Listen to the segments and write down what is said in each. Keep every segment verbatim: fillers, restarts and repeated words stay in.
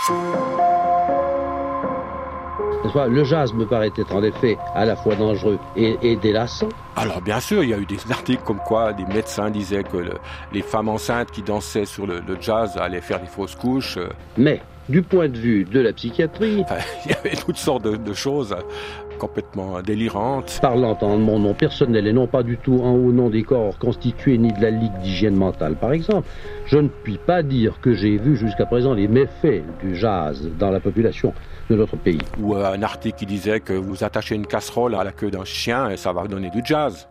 Le jazz me paraît être en effet à la fois dangereux et, et délassant. Alors bien sûr, il y a eu des articles comme quoi des médecins disaient que le, les femmes enceintes qui dansaient sur le, le jazz allaient faire des fausses couches. Mais du point de vue de la psychiatrie... Enfin, il y avait toutes sortes de, de choses complètement délirantes. Parlant en mon nom personnel et non pas du tout en au nom des corps constitués ni de la Ligue d'hygiène mentale par exemple, je ne puis pas dire que j'ai vu jusqu'à présent les méfaits du jazz dans la population de notre pays. Ou un article qui disait que vous attachez une casserole à la queue d'un chien et ça va donner du jazz.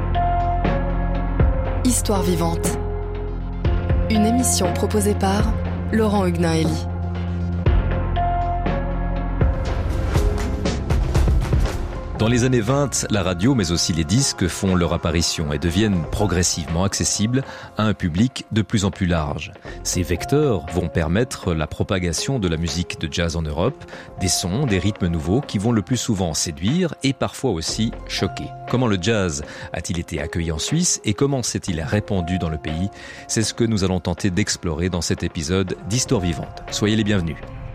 Histoire vivante. Une émission proposée par Laurent Huguenin-Hélie. Dans les années vingt, la radio, mais aussi les disques, font leur apparition et deviennent progressivement accessibles à un public de plus en plus large. Ces vecteurs vont permettre la propagation de la musique de jazz en Europe, des sons, des rythmes nouveaux qui vont le plus souvent séduire et parfois aussi choquer. Comment le jazz a-t-il été accueilli en Suisse et comment s'est-il répandu dans le pays? C'est ce que nous allons tenter d'explorer dans cet épisode d'Histoire vivante. Soyez les bienvenus.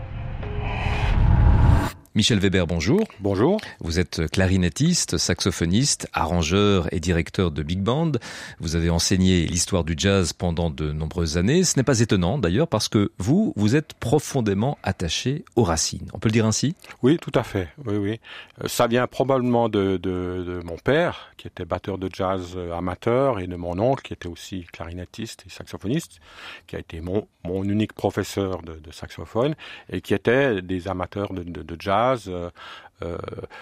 Michel Weber, bonjour. Bonjour. Vous êtes clarinettiste, saxophoniste, arrangeur et directeur de big band. Vous avez enseigné l'histoire du jazz pendant de nombreuses années. Ce n'est pas étonnant d'ailleurs parce que vous, vous êtes profondément attaché aux racines. On peut le dire ainsi? Oui, tout à fait. Oui, oui. Ça vient probablement de, de, de mon père, qui était batteur de jazz amateur, et de mon oncle, qui était aussi clarinettiste et saxophoniste, qui a été mon, mon unique professeur de, de saxophone, et qui étaient des amateurs de, de, de jazz. Euh, euh,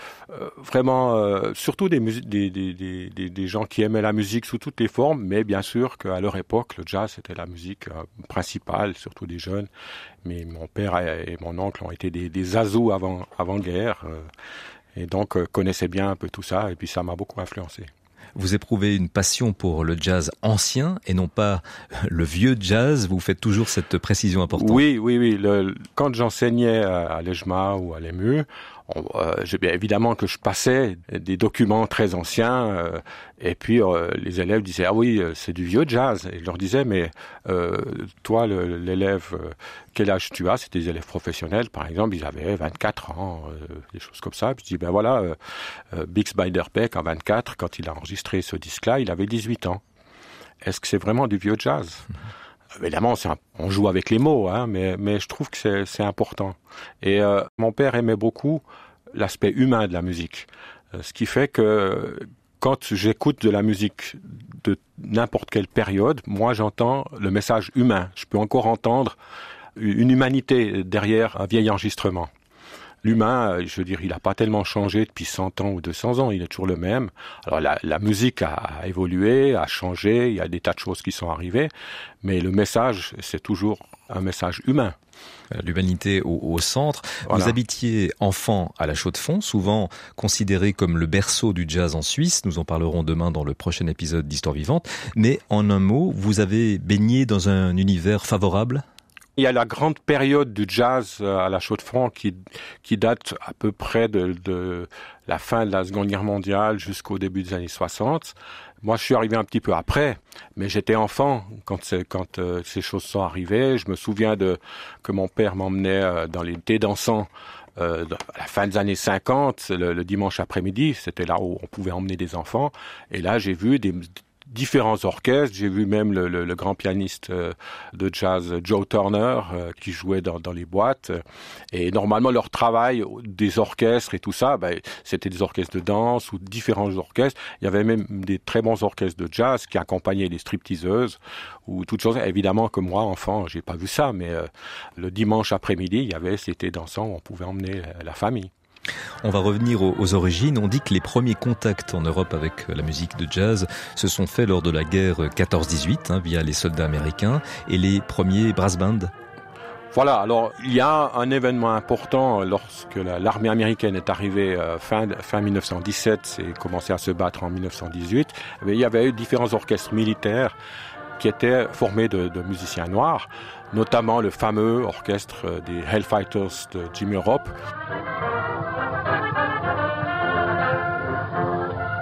vraiment, euh, surtout des, musi- des, des, des, des gens qui aimaient la musique sous toutes les formes, mais bien sûr qu'à leur époque, le jazz c'était la musique euh, principale, surtout des jeunes. Mais mon père et mon oncle ont été des, des azous avant, avant-guerre, euh, et donc euh, connaissaient bien un peu tout ça, et puis ça m'a beaucoup influencé. Vous éprouvez une passion pour le jazz ancien et non pas le vieux jazz. Vous faites toujours cette précision importante. Oui, oui, oui. Le, quand j'enseignais à, à l'E J M A ou à l'E M U, on, euh, j'ai bien évidemment que je passais des documents très anciens euh, et puis euh, les élèves disaient ah oui c'est du vieux jazz et je leur disais mais euh, toi le, l'élève euh, quel âge tu as? C'était des élèves professionnels par exemple, ils avaient vingt-quatre ans, euh, des choses comme ça. Puis je dis ben voilà euh, euh, Bix Beiderbecke en vingt-quatre quand il a enregistré ce disque-là, il avait dix-huit ans. Est-ce que c'est vraiment du vieux jazz? Mm-hmm. Évidemment, c'est un, on joue avec les mots, hein, mais, mais je trouve que c'est, c'est important. Et euh, mon père aimait beaucoup l'aspect humain de la musique. Euh, ce qui fait que quand j'écoute de la musique de n'importe quelle période, moi j'entends le message humain. Je peux encore entendre une humanité derrière un vieil enregistrement. L'humain, je veux dire, il n'a pas tellement changé depuis cent ans ou deux cents ans, il est toujours le même. Alors la, la musique a, a évolué, a changé, il y a des tas de choses qui sont arrivées, mais le message, c'est toujours un message humain. L'humanité au, au centre. Voilà. Vous habitiez enfant à la Chaux-de-Fonds, souvent considéré comme le berceau du jazz en Suisse. Nous en parlerons demain dans le prochain épisode d'Histoire vivante. Mais en un mot, vous avez baigné dans un univers favorable ? Il y a la grande période du jazz à la Chaux-de-Fonds qui, qui date à peu près de, de la fin de la Seconde Guerre mondiale jusqu'au début des années soixante. Moi, je suis arrivé un petit peu après, mais j'étais enfant quand, c'est, quand euh, ces choses sont arrivées. Je me souviens de que mon père m'emmenait euh, dans les thés dansants euh, à la fin des années cinquante, le, le dimanche après-midi. C'était là où on pouvait emmener des enfants. Et là, j'ai vu des différents orchestres. J'ai vu même le, le, le grand pianiste euh, de jazz Joe Turner euh, qui jouait dans, dans les boîtes. Et normalement, leur travail des orchestres et tout ça, ben, c'était des orchestres de danse ou différents orchestres. Il y avait même des très bons orchestres de jazz qui accompagnaient les stripteaseuses ou toutes choses. Évidemment que moi, enfant, j'ai pas vu ça, mais euh, le dimanche après-midi, il y avait c'était dansant où on pouvait emmener la, la famille. On va revenir aux, aux origines. On dit que les premiers contacts en Europe avec la musique de jazz se sont faits lors de la guerre quatorze dix-huit, hein, via les soldats américains et les premiers brass bands. Voilà, alors il y a un événement important lorsque la, l'armée américaine est arrivée euh, fin, fin dix-neuf cent dix-sept et commencé à se battre en dix-neuf cent dix-huit. Il y avait eu différents orchestres militaires qui étaient formés de, de musiciens noirs, notamment le fameux orchestre des Hellfighters de Jimmy Europe.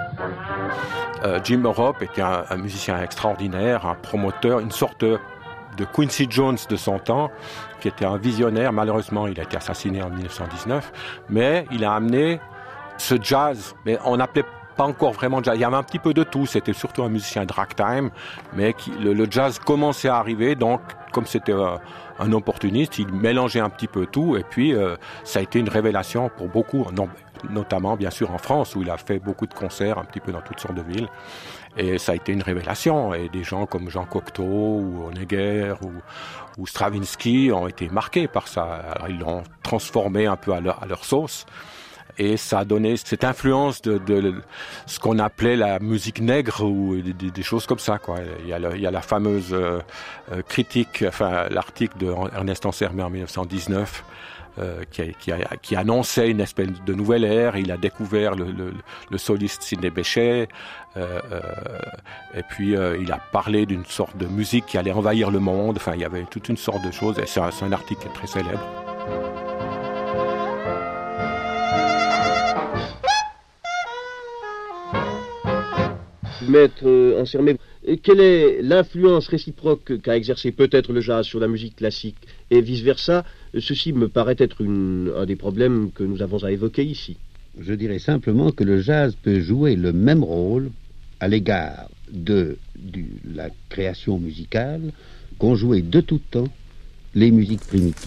Euh, Jim Europe était un, un musicien extraordinaire, un promoteur, une sorte de de Quincy Jones de son temps, qui était un visionnaire. Malheureusement, il a été assassiné en dix-neuf cent dix-neuf, mais il a amené ce jazz, mais on n'appelait pas encore vraiment jazz. Il y avait un petit peu de tout. C'était surtout un musicien de ragtime, mais qui, le, le jazz commençait à arriver. Donc, comme c'était euh, un opportuniste, il mélangeait un petit peu tout. Et puis, euh, ça a été une révélation pour beaucoup, non, notamment bien sûr en France, où il a fait beaucoup de concerts, un petit peu dans toutes sortes de villes. Et ça a été une révélation. Et des gens comme Jean Cocteau ou Honegger ou, ou Stravinsky ont été marqués par ça. Alors, ils l'ont transformé un peu à leur, à leur sauce. Et ça a donné cette influence de, de ce qu'on appelait la musique nègre ou des, des choses comme ça, quoi. Il y a, le, il y a la fameuse euh, critique, enfin l'article de Ernest Ansermet en dix-neuf cent dix-neuf euh, qui, a, qui, a, qui annonçait une espèce de nouvelle ère. Il a découvert le, le, le soliste Sidney Bechet euh, euh, et puis euh, il a parlé d'une sorte de musique qui allait envahir le monde. Enfin, il y avait toute une sorte de choses. Et c'est un, c'est un article qui est très célèbre. Maître Ansermet, quelle est l'influence réciproque qu'a exercé peut-être le jazz sur la musique classique et vice-versa? Ceci me paraît être une, un des problèmes que nous avons à évoquer ici. Je dirais simplement que le jazz peut jouer le même rôle à l'égard de, de la création musicale qu'ont joué de tout temps les musiques primitives.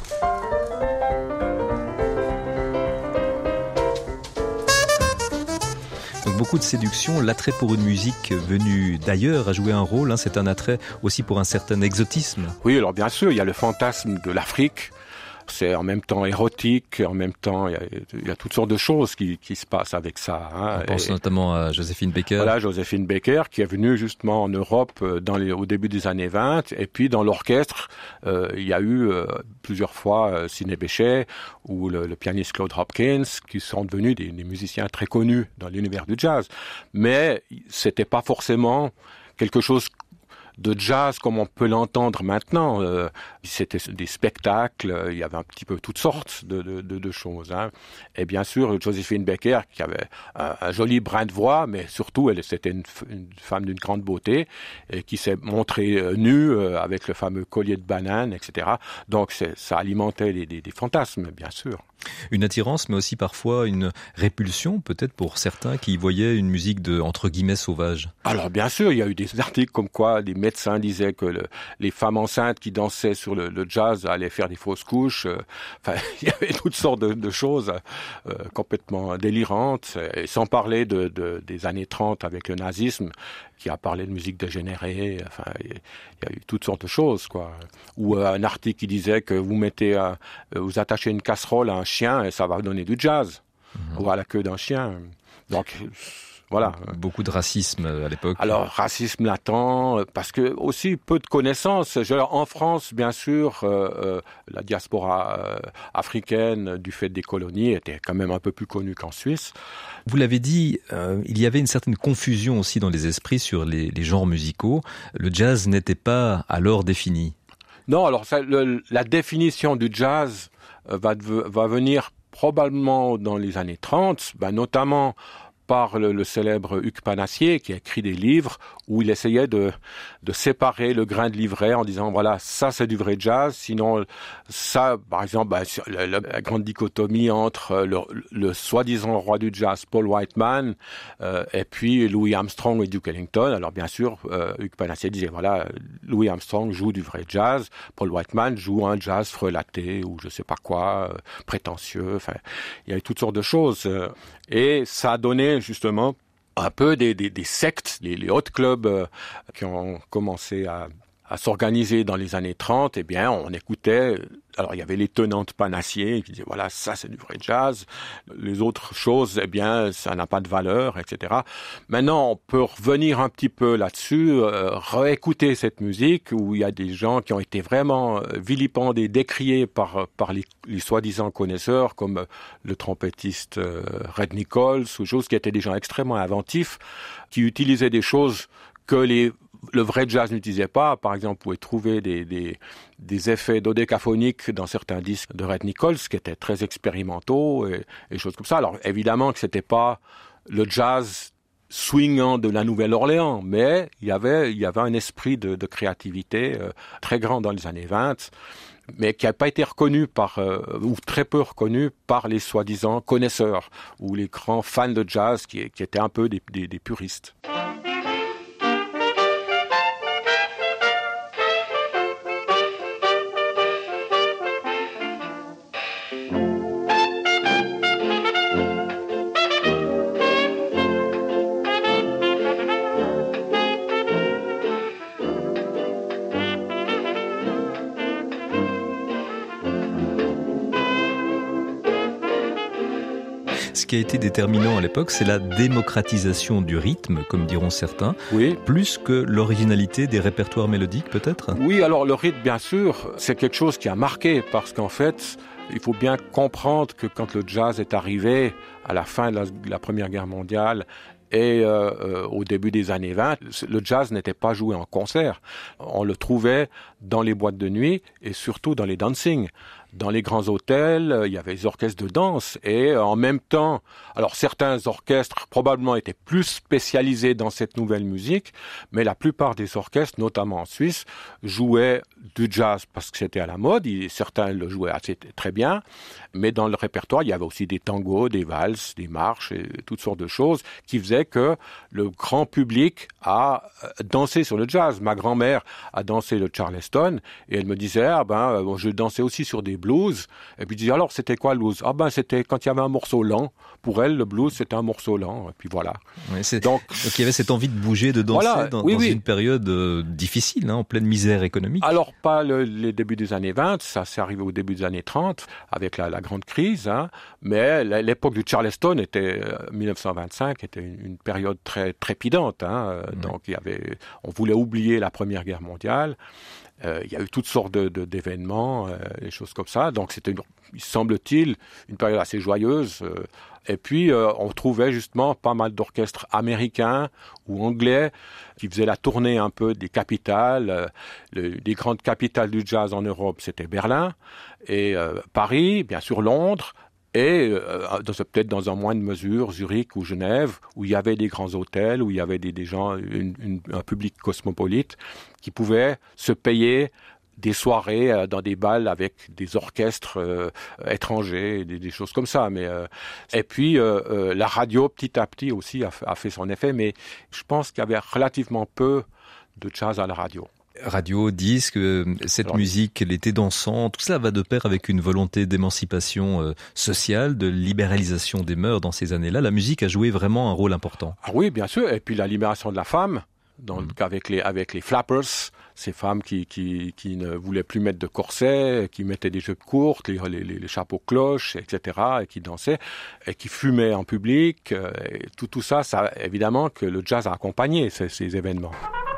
Beaucoup de séduction, l'attrait pour une musique venue d'ailleurs a joué un rôle, hein, c'est un attrait aussi pour un certain exotisme. Oui, alors bien sûr, il y a le fantasme de l'Afrique, c'est en même temps érotique, en même temps il y a, il y a toutes sortes de choses qui, qui se passent avec ça. Hein. On pense et, notamment à Joséphine Baker. Voilà, Joséphine Baker qui est venue justement en Europe dans les, au début des années vingt, et puis dans l'orchestre, euh, il y a eu euh, plusieurs fois euh, Sidney Bechet ou le, le pianiste Claude Hopkins qui sont devenus des, des musiciens très connus dans l'univers du jazz. Mais c'était pas forcément quelque chose de jazz comme on peut l'entendre maintenant. Euh, c'était des spectacles, il y avait un petit peu toutes sortes de, de, de, de choses. Hein. Et bien sûr, Joséphine Baker, qui avait un, un joli brin de voix, mais surtout, elle, c'était une, une femme d'une grande beauté, et qui s'est montrée euh, nue euh, avec le fameux collier de banane, et cetera. Donc, c'est, ça alimentait des, des, des fantasmes, bien sûr. Une attirance, mais aussi parfois une répulsion, peut-être pour certains qui voyaient une musique de, entre guillemets, sauvage. Alors bien sûr, il y a eu des articles comme quoi des médecins disaient que le, les femmes enceintes qui dansaient sur le, le jazz allaient faire des fausses couches. Euh, enfin, il y avait toutes sortes de, de choses euh, complètement délirantes, et sans parler de, de, des années trente avec le nazisme, qui a parlé de musique dégénérée. Enfin, il y a eu toutes sortes de choses, quoi. Ou euh, un article qui disait que vous mettez, euh, vous attachez une casserole à un chien et ça va donner du jazz, mmh. ou à la queue d'un chien. Donc voilà. Beaucoup de racisme à l'époque. Alors racisme latent, parce que aussi peu de connaissances. En France, bien sûr, euh, euh, la diaspora euh, africaine, du fait des colonies, était quand même un peu plus connue qu'en Suisse. Vous l'avez dit, euh, il y avait une certaine confusion aussi dans les esprits sur les, les genres musicaux. Le jazz n'était pas alors défini. Non, alors ça, le, la définition du jazz euh, va, va venir probablement dans les années trente, ben notamment par le, le célèbre Hugues Panassier, qui a écrit des livres où il essayait de, de séparer le grain de livret en disant, voilà, ça c'est du vrai jazz, sinon ça, par exemple, bah, la, la, la grande dichotomie entre le, le soi-disant roi du jazz, Paul Whiteman, euh, et puis Louis Armstrong et Duke Ellington. Alors bien sûr, euh, Hugues Panassier disait, voilà, Louis Armstrong joue du vrai jazz, Paul Whiteman joue un jazz frelaté ou je sais pas quoi, euh, prétentieux, enfin, il y avait toutes sortes de choses. Euh, et ça a donné justement un peu des, des, des sectes, les, les hot clubs euh, qui ont commencé à, à s'organiser dans les années trente. Eh bien, on écoutait, alors il y avait les tenants de Panassier qui disaient, voilà, ça c'est du vrai jazz. Les autres choses, eh bien, ça n'a pas de valeur, et cetera. Maintenant, on peut revenir un petit peu là-dessus, euh, réécouter cette musique où il y a des gens qui ont été vraiment vilipendés, décriés par, par les, les soi-disant connaisseurs, comme le trompettiste euh, Red Nichols, ou choses qui étaient des gens extrêmement inventifs, qui utilisaient des choses que les le vrai jazz n'utilisait pas. Par exemple, vous pouvez trouver des, des, des effets dodécaphoniques dans certains disques de Red Nichols qui étaient très expérimentaux et, et choses comme ça. Alors évidemment que c'était pas le jazz swingant de la Nouvelle-Orléans, mais il y avait, il y avait un esprit de, de créativité euh, très grand dans les années vingt, mais qui n'a pas été reconnu par, euh, ou très peu reconnu par les soi-disant connaisseurs, ou les grands fans de jazz qui, qui étaient un peu des, des, des puristes. Ce qui a été déterminant à l'époque, c'est la démocratisation du rythme, comme diront certains, oui. Plus que l'originalité des répertoires mélodiques, peut-être ? Oui, alors le rythme, bien sûr, c'est quelque chose qui a marqué, parce qu'en fait, il faut bien comprendre que quand le jazz est arrivé à la fin de la, de la Première Guerre mondiale, et euh, euh, au début des années vingt, le jazz n'était pas joué en concert. On le trouvait dans les boîtes de nuit et surtout dans les dancing. Dans les grands hôtels, il y avait des orchestres de danse et en même temps, alors certains orchestres probablement étaient plus spécialisés dans cette nouvelle musique, mais la plupart des orchestres, notamment en Suisse, jouaient du jazz parce que c'était à la mode, et certains le jouaient assez très bien, mais dans le répertoire, il y avait aussi des tangos, des valses, des marches et toutes sortes de choses qui faisaient que le grand public a dansé sur le jazz. Ma grand-mère a dansé le Charleston et elle me disait, ah ben, je dansais aussi sur des blues. Et puis je dis, alors c'était quoi le blues? Ah ben c'était quand il y avait un morceau lent. Pour elle, le blues c'était un morceau lent. Et puis voilà. Oui, c'est... Donc, Donc il y avait cette envie de bouger, de danser voilà, dans, oui, dans oui. une période euh, difficile, hein, en pleine misère économique. Alors pas le, les débuts des années vingt, ça s'est arrivé au début des années trente avec la, la grande crise, hein, mais l'époque du Charleston était euh, dix-neuf cent vingt-cinq était une, une période très trépidante. Hein, mmh. Donc il y avait, on voulait oublier la Première Guerre mondiale. Euh, il y a eu toutes sortes de, de, d'événements, euh, des choses comme ça. Donc c'était, une, il semble-t-il, une période assez joyeuse. Euh, et puis euh, on trouvait justement pas mal d'orchestres américains ou anglais qui faisaient la tournée un peu des capitales. Euh, le, les grandes capitales du jazz en Europe, c'était Berlin et euh, Paris, bien sûr Londres. Et euh, dans, peut-être dans un moindre mesure, Zurich ou Genève, où il y avait des grands hôtels, où il y avait des, des gens, une, une, un public cosmopolite qui pouvait se payer des soirées euh, dans des bals avec des orchestres euh, étrangers, des, des choses comme ça. Mais euh, et puis euh, euh, la radio, petit à petit aussi, a, a fait son effet. Mais je pense qu'il y avait relativement peu de jazz à la radio. Radio, disque, cette Alors, musique, l'été dansant, tout cela va de pair avec une volonté d'émancipation euh, sociale, de libéralisation des mœurs dans ces années-là. La musique a joué vraiment un rôle important. Ah oui, bien sûr. Et puis la libération de la femme, donc mmh. avec les avec les flappers, ces femmes qui qui qui ne voulaient plus mettre de corset, qui mettaient des jupes courtes, les les, les chapeaux cloches, et cetera, et qui dansaient et qui fumaient en public. Et tout tout ça, ça évidemment que le jazz a accompagné ces, ces événements.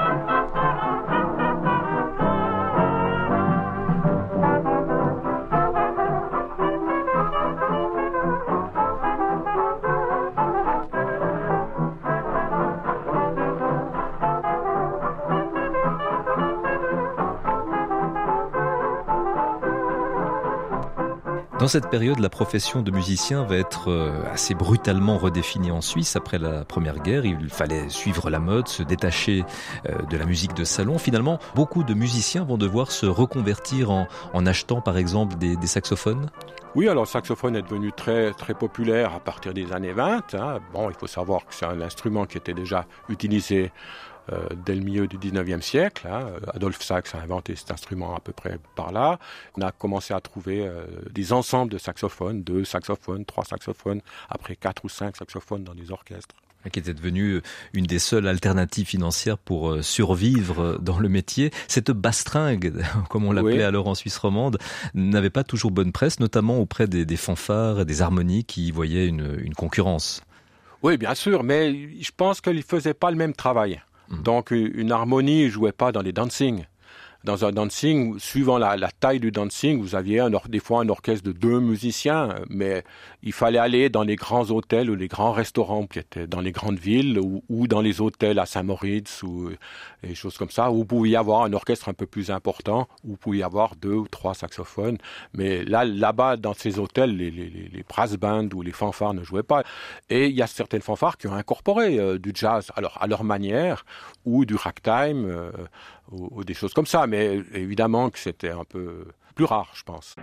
Dans cette période, la profession de musicien va être assez brutalement redéfinie en Suisse après la Première Guerre. Il fallait suivre la mode, se détacher de la musique de salon. Finalement, beaucoup de musiciens vont devoir se reconvertir en, en achetant par exemple des, des saxophones. Oui, alors le saxophone est devenu très très populaire à partir des années vingt. Hein. Bon, il faut savoir que c'est un instrument qui était déjà utilisé Euh, dès le milieu du dix-neuvième siècle. Hein. Adolphe Sax a inventé cet instrument à peu près par là. On a commencé à trouver euh, des ensembles de saxophones, deux saxophones, trois saxophones, après quatre ou cinq saxophones dans des orchestres. Qui était devenue une des seules alternatives financières pour survivre dans le métier. Cette bastringue, comme on l'appelait oui. alors en Suisse romande, n'avait pas toujours bonne presse, notamment auprès des, des fanfares et des harmonies qui y voyaient une, une concurrence. Oui, bien sûr, mais je pense qu'ils ne faisaient pas le même travail. Donc une harmonie ne jouait pas dans les dancing. dans un dancing, suivant la, la taille du dancing, vous aviez un or- des fois un orchestre de deux musiciens, mais il fallait aller dans les grands hôtels ou les grands restaurants qui étaient dans les grandes villes ou, ou dans les hôtels à Saint-Moritz ou des choses comme ça, où vous pouviez avoir un orchestre un peu plus important, où vous pouviez avoir deux ou trois saxophones. Mais là, là-bas, dans ces hôtels, les, les, les brass bands ou les fanfares ne jouaient pas. Et il y a certaines fanfares qui ont incorporé euh, du jazz alors, à leur manière, ou du ragtime, euh, ou, ou des choses comme ça. Mais évidemment que c'était un peu plus rare, je pense.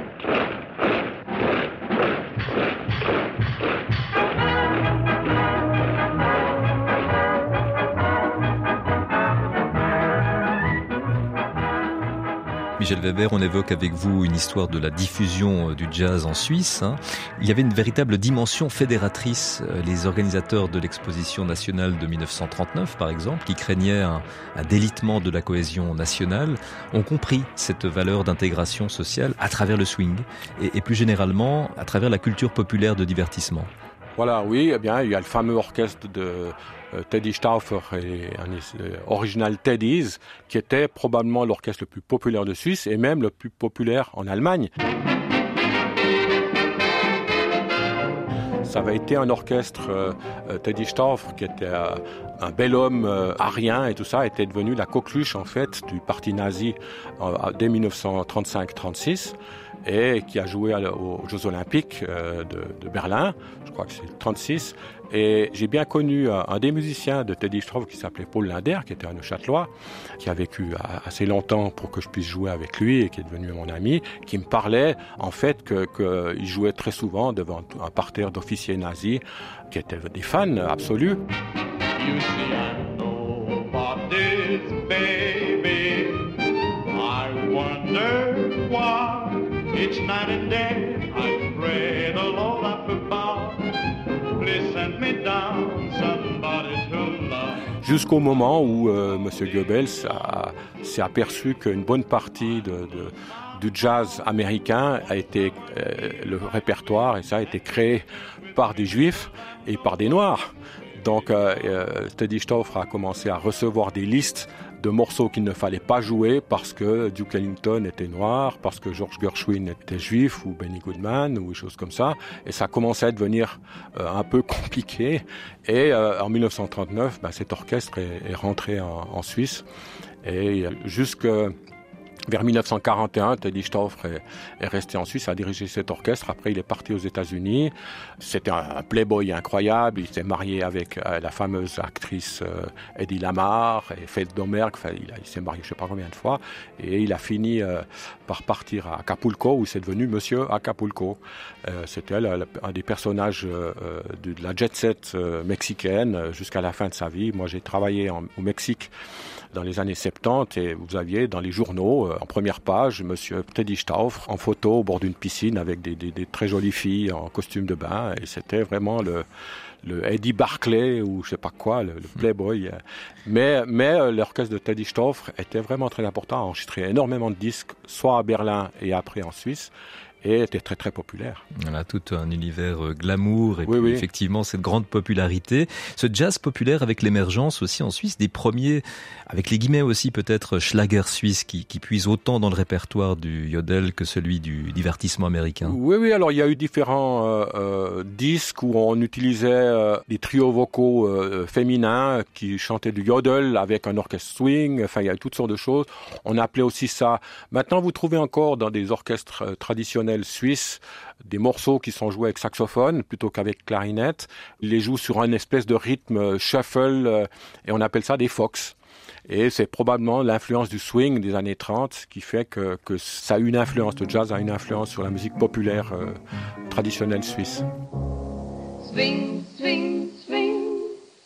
Michel Weber, on évoque avec vous une histoire de la diffusion du jazz en Suisse. Hein. Il y avait une véritable dimension fédératrice. Les organisateurs de l'exposition nationale de dix-neuf cent trente-neuf, par exemple, qui craignaient un, un délitement de la cohésion nationale, ont compris cette valeur d'intégration sociale à travers le swing et, et plus généralement à travers la culture populaire de divertissement. Voilà, oui, eh bien, il y a le fameux orchestre de euh, Teddy Stauffer et un euh, original Teddy's, qui était probablement l'orchestre le plus populaire de Suisse et même le plus populaire en Allemagne. Ça avait été un orchestre, euh, Teddy Stauffer, qui était euh, un bel homme euh, arien et tout ça, était devenu la coqueluche en fait du parti nazi euh, dès dix-neuf cent trente-cinq trente-six. Et qui a joué aux Jeux Olympiques de, de Berlin, je crois que c'est trente-six. Et j'ai bien connu un des musiciens de Teddy Stauffer qui s'appelait Paul Linder, qui était un Neuchâtelois, qui a vécu assez longtemps pour que je puisse jouer avec lui et qui est devenu mon ami, qui me parlait en fait que, que il jouait très souvent devant un parterre d'officiers nazis qui étaient des fans absolus. You see, I know about this, baby. I wonder why. Each night and day I pray the Lord up above, please send me down somebody to love. Jusqu'au moment où euh, M. Goebbels a, s'est aperçu qu'une bonne partie de, de, du jazz américain a été, euh, le répertoire, et ça a été créé par des juifs et par des noirs. Donc euh, euh, Teddy Stauffer a commencé à recevoir des listes de morceaux qu'il ne fallait pas jouer parce que Duke Ellington était noir, parce que George Gershwin était juif ou Benny Goodman ou des choses comme ça. Et ça commençait à devenir euh, un peu compliqué. Et euh, en dix-neuf cent trente-neuf, ben, cet orchestre est, est rentré en, en Suisse. Et jusque vers dix-neuf cent quarante et un, Teddy Stauffer est, est resté en Suisse à diriger cet orchestre. Après, il est parti aux États-Unis. C'était un, un playboy incroyable. Il s'est marié avec euh, la fameuse actrice euh, Eddie Lamar et Faith Domergue. Enfin, il, a, il s'est marié je ne sais pas combien de fois. Et il a fini euh, par partir à Acapulco, où c'est devenu Monsieur Acapulco. Euh, c'était la, la, un des personnages euh, de, de la jet-set euh, mexicaine euh, jusqu'à la fin de sa vie. Moi, j'ai travaillé en, au Mexique dans les années soixante-dix et vous aviez dans les journaux, euh, en première page, Monsieur Teddy Stauffer en photo au bord d'une piscine avec des, des, des très jolies filles en costume de bain. Et c'était vraiment le, le Eddie Barclay ou je sais pas quoi, le, le playboy. Mais, mais l'orchestre de Teddy Stauffer était vraiment très important, a enregistré énormément de disques, soit à Berlin et après en Suisse. Et était très très populaire. Voilà, tout un univers glamour et oui, puis oui. effectivement cette grande popularité. Ce jazz populaire avec l'émergence aussi en Suisse des premiers, avec les guillemets aussi peut-être Schlager suisse qui, qui puise autant dans le répertoire du yodel que celui du divertissement américain. Oui, oui, alors il y a eu différents euh, euh, disques où on utilisait euh, des trios vocaux euh, féminins qui chantaient du yodel avec un orchestre swing, enfin il y a eu toutes sortes de choses. On appelait aussi ça, maintenant vous trouvez encore dans des orchestres euh, traditionnels suisse, des morceaux qui sont joués avec saxophone plutôt qu'avec clarinette. Ils les jouent sur un espèce de rythme shuffle euh, et on appelle ça des fox. Et c'est probablement l'influence du swing des années trente qui fait que, que ça a une influence, le jazz a une influence sur la musique populaire euh, traditionnelle suisse. Swing, swing, swing.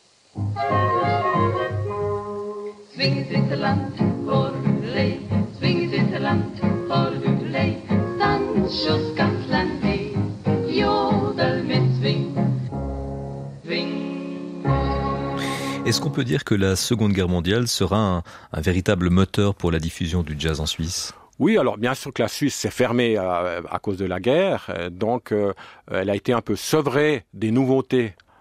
Swing Zwitserland, Bordelais. Swing Zwitserland, Bordelais. Schuss ganz lang wie Jodel mit swing, swing. Est-ce qu'on peut dire que la Seconde Guerre mondiale sera un, un véritable moteur pour la diffusion du jazz en Suisse ? Oui, alors bien sûr que la Suisse s'est fermée à, à cause de la guerre, donc euh, elle a été un peu sevrée des nouveautés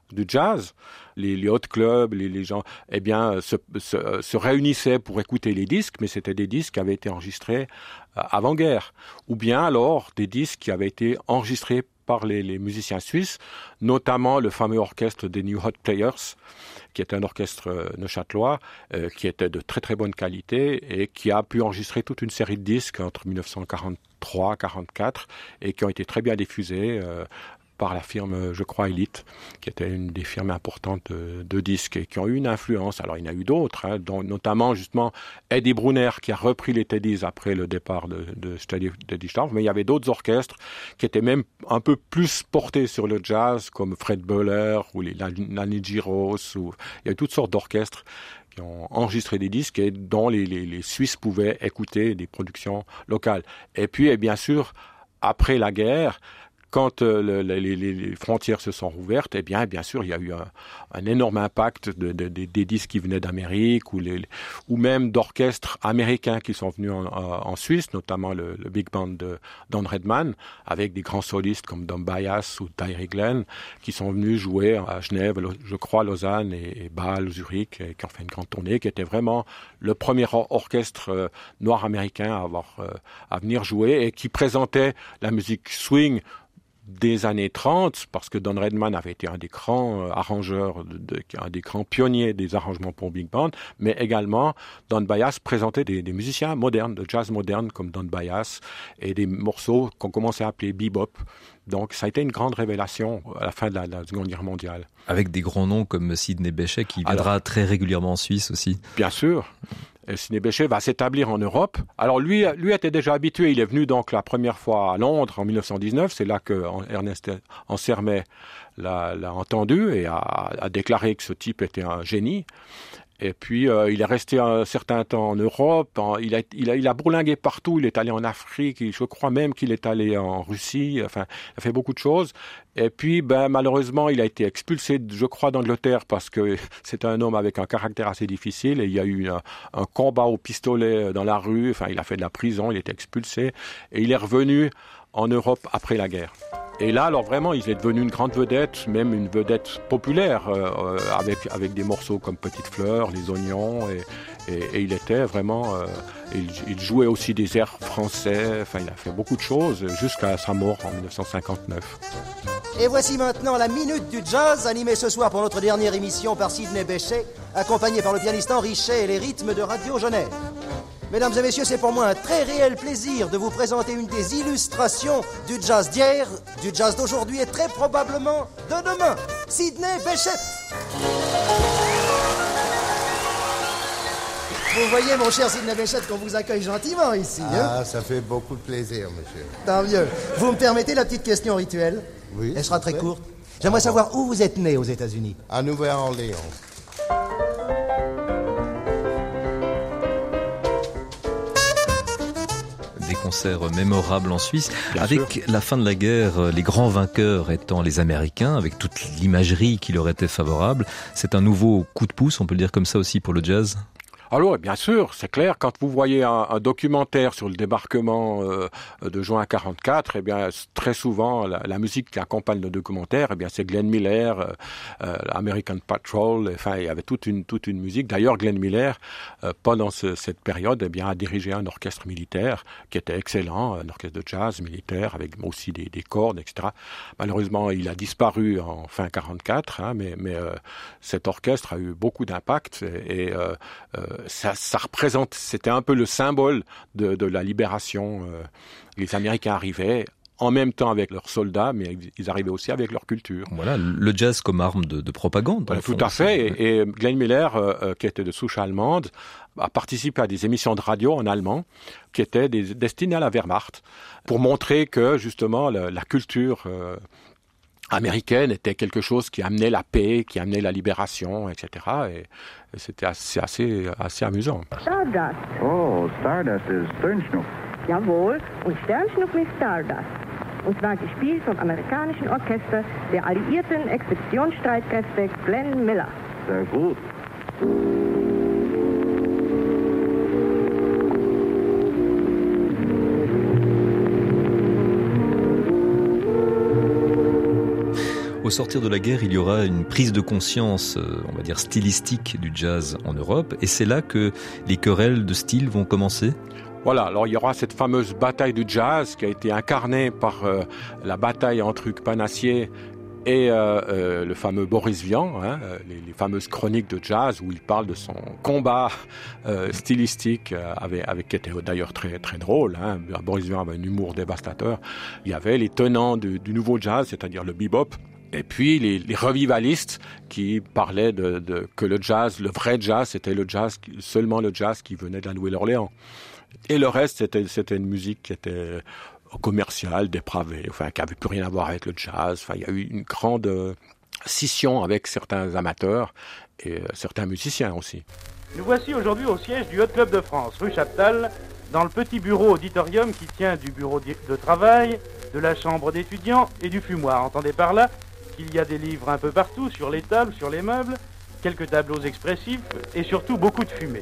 du jazz. Les, les hot clubs, les, les gens, eh bien, se, se, se réunissaient pour écouter les disques, mais c'était des disques qui avaient été enregistrés euh, avant-guerre. Ou bien alors des disques qui avaient été enregistrés par les, les musiciens suisses, notamment le fameux orchestre des New Hot Players, qui est un orchestre euh, neuchâtelois, euh, qui était de très très bonne qualité et qui a pu enregistrer toute une série de disques entre dix-neuf cent quarante-trois quarante-quatre et qui ont été très bien diffusés euh, par la firme, je crois, Elite, qui était une des firmes importantes de, de disques et qui ont eu une influence. Alors, il y en a eu d'autres, hein, dont notamment, justement, Eddie Brunner, qui a repris les Teddies après le départ de, de Teddy Storm, mais il y avait d'autres orchestres qui étaient même un peu plus portés sur le jazz, comme Fred Böhler ou les Nanny Giros, ou il y a eu toutes sortes d'orchestres qui ont enregistré des disques et dont les, les, les Suisses pouvaient écouter des productions locales. Et puis, et bien sûr, après la guerre, quand euh, le, les, les frontières se sont rouvertes, eh bien, bien sûr, il y a eu un, un énorme impact de, de, de, des disques qui venaient d'Amérique ou, les, ou même d'orchestres américains qui sont venus en, en Suisse, notamment le, le big band de Don Redman, avec des grands solistes comme Don Byas ou Tyree Glenn, qui sont venus jouer à Genève, je crois, Lausanne et, et Bâle, Zurich, et qui ont fait une grande tournée, qui était vraiment le premier or- orchestre euh, noir américain à, avoir, euh, à venir jouer et qui présentait la musique swing des années trente, parce que Don Redman avait été un des grands euh, arrangeurs, de, de, un des grands pionniers des arrangements pour big band, mais également Don Byas présentait des, des musiciens modernes, de jazz moderne comme Don Byas, et des morceaux qu'on commençait à appeler bebop. Donc ça a été une grande révélation à la fin de la, la Seconde Guerre mondiale. Avec des grands noms comme Sidney Bechet, qui viendra Alors, très régulièrement en Suisse aussi. Bien sûr. Sidney Bechet va s'établir en Europe. Alors lui, lui était déjà habitué. Il est venu donc la première fois à Londres en dix-neuf cent dix-neuf. C'est là que Ernest Ansermet l'a, l'a entendu et a, a déclaré que ce type était un génie. Et puis, euh, il est resté un certain temps en Europe. En, il, a, il, a, il a bourlingué partout. Il est allé en Afrique. Je crois même qu'il est allé en Russie. Enfin, il a fait beaucoup de choses. Et puis, ben, malheureusement, il a été expulsé, je crois, d'Angleterre parce que c'est un homme avec un caractère assez difficile. Et il y a eu un, un combat au pistolet dans la rue. Enfin, il a fait de la prison. Il a été expulsé. Et il est revenu en Europe après la guerre. Et là, alors vraiment, il est devenu une grande vedette, même une vedette populaire, euh, avec avec des morceaux comme Petite Fleur, Les Oignons, et, et, et il était vraiment, euh, il, il jouait aussi des airs français. Enfin, il a fait beaucoup de choses jusqu'à sa mort en dix-neuf cent cinquante-neuf. Et voici maintenant la Minute du Jazz, animée ce soir pour notre dernière émission par Sidney Bechet, accompagné par le pianiste Henri Chet et les rythmes de Radio Genève. Mesdames et messieurs, c'est pour moi un très réel plaisir de vous présenter une des illustrations du jazz d'hier, du jazz d'aujourd'hui et très probablement de demain, Sidney Bechet. Vous voyez, mon cher Sidney Bechet, qu'on vous accueille gentiment ici. Ah, hein? Ça fait beaucoup de plaisir, monsieur. Tant mieux. Vous me permettez la petite question rituelle? Oui. Elle sera très oui. courte. J'aimerais savoir où vous êtes né aux États-Unis. À Nouvelle-Orléans. Des concerts mémorables en Suisse. Bien avec sûr. La fin de la guerre, les grands vainqueurs étant les Américains, avec toute l'imagerie qui leur était favorable. C'est un nouveau coup de pouce, on peut le dire comme ça aussi pour le jazz? Alors, bien sûr, c'est clair, quand vous voyez un, un documentaire sur le débarquement euh, de juin quarante-quatre, eh bien, très souvent, la, la musique qui accompagne le documentaire, eh bien, c'est Glenn Miller, euh, euh, American Patrol, enfin, il y avait toute une, toute une musique. D'ailleurs, Glenn Miller, euh, pendant ce, cette période, eh bien, a dirigé un orchestre militaire qui était excellent, un orchestre de jazz militaire, avec aussi des, des cordes, et cetera. Malheureusement, il a disparu en fin quarante-quatre, hein, mais, mais euh, cet orchestre a eu beaucoup d'impact et, et euh, euh, Ça, ça représente, c'était un peu le symbole de, de la libération. Euh, les Américains arrivaient en même temps avec leurs soldats, mais ils arrivaient aussi avec leur culture. Voilà, le jazz comme arme de, de propagande. Voilà, tout à fait. Et, et Glenn Miller, euh, qui était de souche allemande, a participé à des émissions de radio en allemand qui étaient des, destinées à la Wehrmacht pour montrer que justement la, la culture euh, américaine était quelque chose qui amenait la paix, qui amenait la libération, et cetera. Et, et c'était assez, assez, assez amusant. Stardust. Oh, Stardust ist Sternschnuff. Jawohl, und Sternschnuff ist Stardust. Und zwar gespielt vom amerikanischen Orchester der alliierten Expeditionsstreitkräfte Glenn Miller. Sehr gut. Au Au sortir de la guerre, il y aura une prise de conscience, on va dire stylistique du jazz en Europe, et c'est là que les querelles de style vont commencer. Voilà, alors il y aura cette fameuse bataille du jazz qui a été incarnée par euh, la bataille entre Hugues Panassier et euh, euh, le fameux Boris Vian, hein, les, les fameuses chroniques de jazz où il parle de son combat euh, stylistique euh, avec, avec qui était d'ailleurs très très drôle. Hein. Boris Vian avait un humour dévastateur. Il y avait les tenants du, du nouveau jazz, c'est-à-dire le bebop. Et puis les, les revivalistes qui parlaient de, de que le jazz, le vrai jazz, c'était le jazz, seulement le jazz qui venait de la Nouvelle-Orléans. Et le reste, c'était, c'était une musique qui était commerciale, dépravée, enfin, qui avait plus rien à voir avec le jazz. Enfin, il y a eu une grande euh, scission avec certains amateurs et euh, certains musiciens aussi. Nous voici aujourd'hui au siège du Hot Club de France, rue Chaptal, dans le petit bureau auditorium qui tient du bureau de travail, de la chambre d'étudiants et du fumoir. Entendez par là qu'il y a des livres un peu partout, sur les tables, sur les meubles, quelques tableaux expressifs et surtout beaucoup de fumée.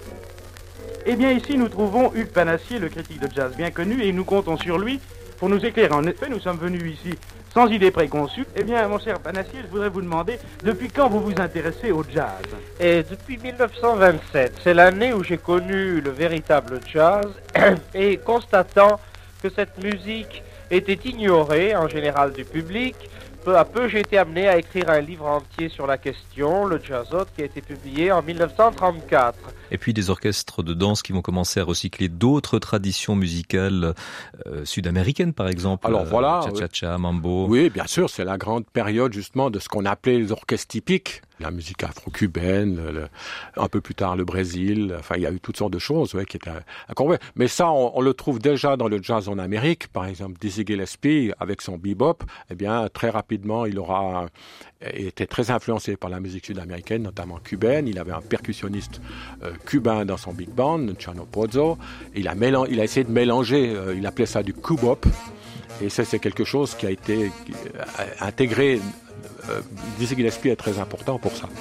Eh bien ici nous trouvons Hugues Panassier, le critique de jazz bien connu, et nous comptons sur lui pour nous éclairer. En effet, nous sommes venus ici sans idée préconçue. Eh bien, mon cher Panassier, je voudrais vous demander, depuis quand vous vous intéressez au jazz ? Et depuis mille neuf cent vingt-sept, c'est l'année où j'ai connu le véritable jazz, et constatant que cette musique était ignorée en général du public, peu à peu j'ai été amené à écrire un livre entier sur la question, le Jazzot, qui a été publié en mille neuf cent trente-quatre. Et puis des orchestres de danse qui vont commencer à recycler d'autres traditions musicales euh, sud-américaines, par exemple. Alors voilà, euh, cha-cha-cha, oui. Mambo. Oui, bien sûr, c'est la grande période justement de ce qu'on appelait les orchestres typiques. La musique afro-cubaine, le, le, un peu plus tard le Brésil, enfin il y a eu toutes sortes de choses ouais, qui étaient incompréhensibles. Mais ça, on, on le trouve déjà dans le jazz en Amérique, par exemple Dizzy Gillespie avec son bebop, eh bien très rapidement il aura été très influencé par la musique sud-américaine, notamment cubaine. Il avait un percussionniste euh, cubain dans son big band, Chano Pozzo. Il a, mélang- il a essayé de mélanger, euh, il appelait ça du cubop. Et ça, c'est quelque chose qui a été euh, intégré. Euh, Dizzy Gillespie est très important pour ça.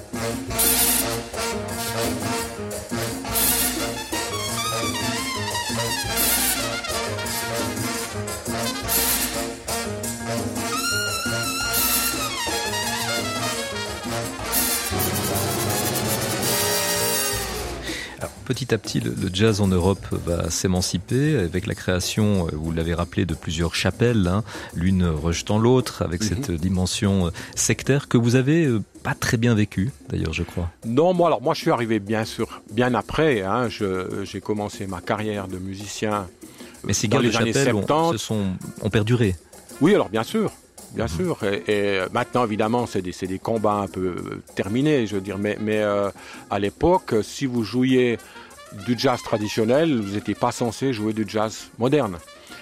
Petit à petit, le, le jazz en Europe va s'émanciper avec la création, vous l'avez rappelé, de plusieurs chapelles, hein, l'une rejetant l'autre, avec mm-hmm. cette dimension sectaire que vous avez pas très bien vécue, d'ailleurs, je crois. Non, moi, alors moi, je suis arrivé bien sûr bien après. Hein, je, j'ai commencé ma carrière de musicien. Mais ces guerres de chapelle ont, se sont, ont perduré. Oui, alors bien sûr. Bien mmh. sûr, et, et maintenant évidemment c'est des, c'est des combats un peu terminés, je veux dire, mais, mais euh, à l'époque, si vous jouiez du jazz traditionnel, vous n'étiez pas censé jouer du jazz moderne.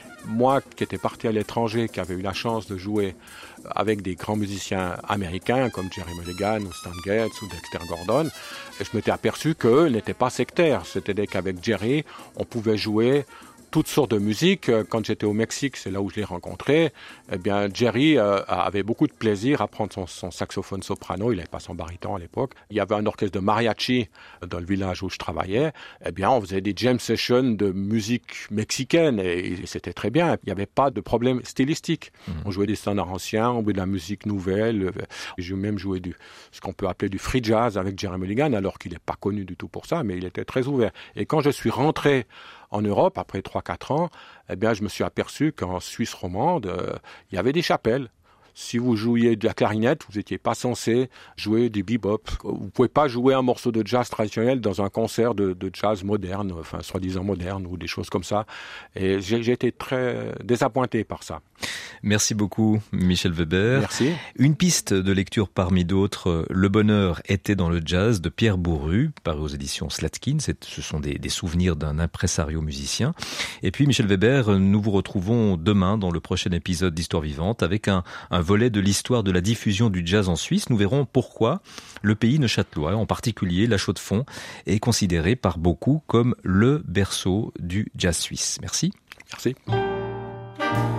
Moi qui étais parti à l'étranger, qui avait eu la chance de jouer avec des grands musiciens américains comme Jerry Mulligan ou Stan Getz ou Dexter Gordon, et je m'étais aperçu qu'eux n'étaient pas sectaires, c'est-à-dire qu'avec Jerry, on pouvait jouer toutes sortes de musique. Quand j'étais au Mexique, c'est là où je l'ai rencontré, eh bien, Jerry euh, avait beaucoup de plaisir à prendre son, son saxophone soprano, il n'avait pas son baryton à l'époque. Il y avait un orchestre de mariachi dans le village où je travaillais. Eh bien, on faisait des jam sessions de musique mexicaine et, et c'était très bien. Il n'y avait pas de problème stylistique. Mmh. On jouait des standards anciens, on jouait de la musique nouvelle. J'ai même joué du, ce qu'on peut appeler du free jazz avec Jerry Mulligan, alors qu'il n'est pas connu du tout pour ça, mais il était très ouvert. Et quand je suis rentré en Europe, après trois quatre ans, eh bien, je me suis aperçu qu'en Suisse romande, euh, il y avait des chapelles. Si vous jouiez de la clarinette, vous n'étiez pas censé jouer du bebop. Vous ne pouvez pas jouer un morceau de jazz traditionnel dans un concert de, de jazz moderne, enfin soi-disant moderne ou des choses comme ça. Et j'ai, j'ai été très désappointé par ça. Merci beaucoup, Michel Weber. Merci. Une piste de lecture parmi d'autres, Le bonheur était dans le jazz de Pierre Bourru, paru aux éditions Slatkin. C'est, ce sont des, des souvenirs d'un impresario musicien. Et puis, Michel Weber, nous vous retrouvons demain dans le prochain épisode d'Histoire vivante avec un, un volet de l'histoire de la diffusion du jazz en Suisse. Nous verrons pourquoi le pays neuchâtelois, en particulier la Chaux-de-Fonds, est considéré par beaucoup comme le berceau du jazz suisse. Merci. Merci.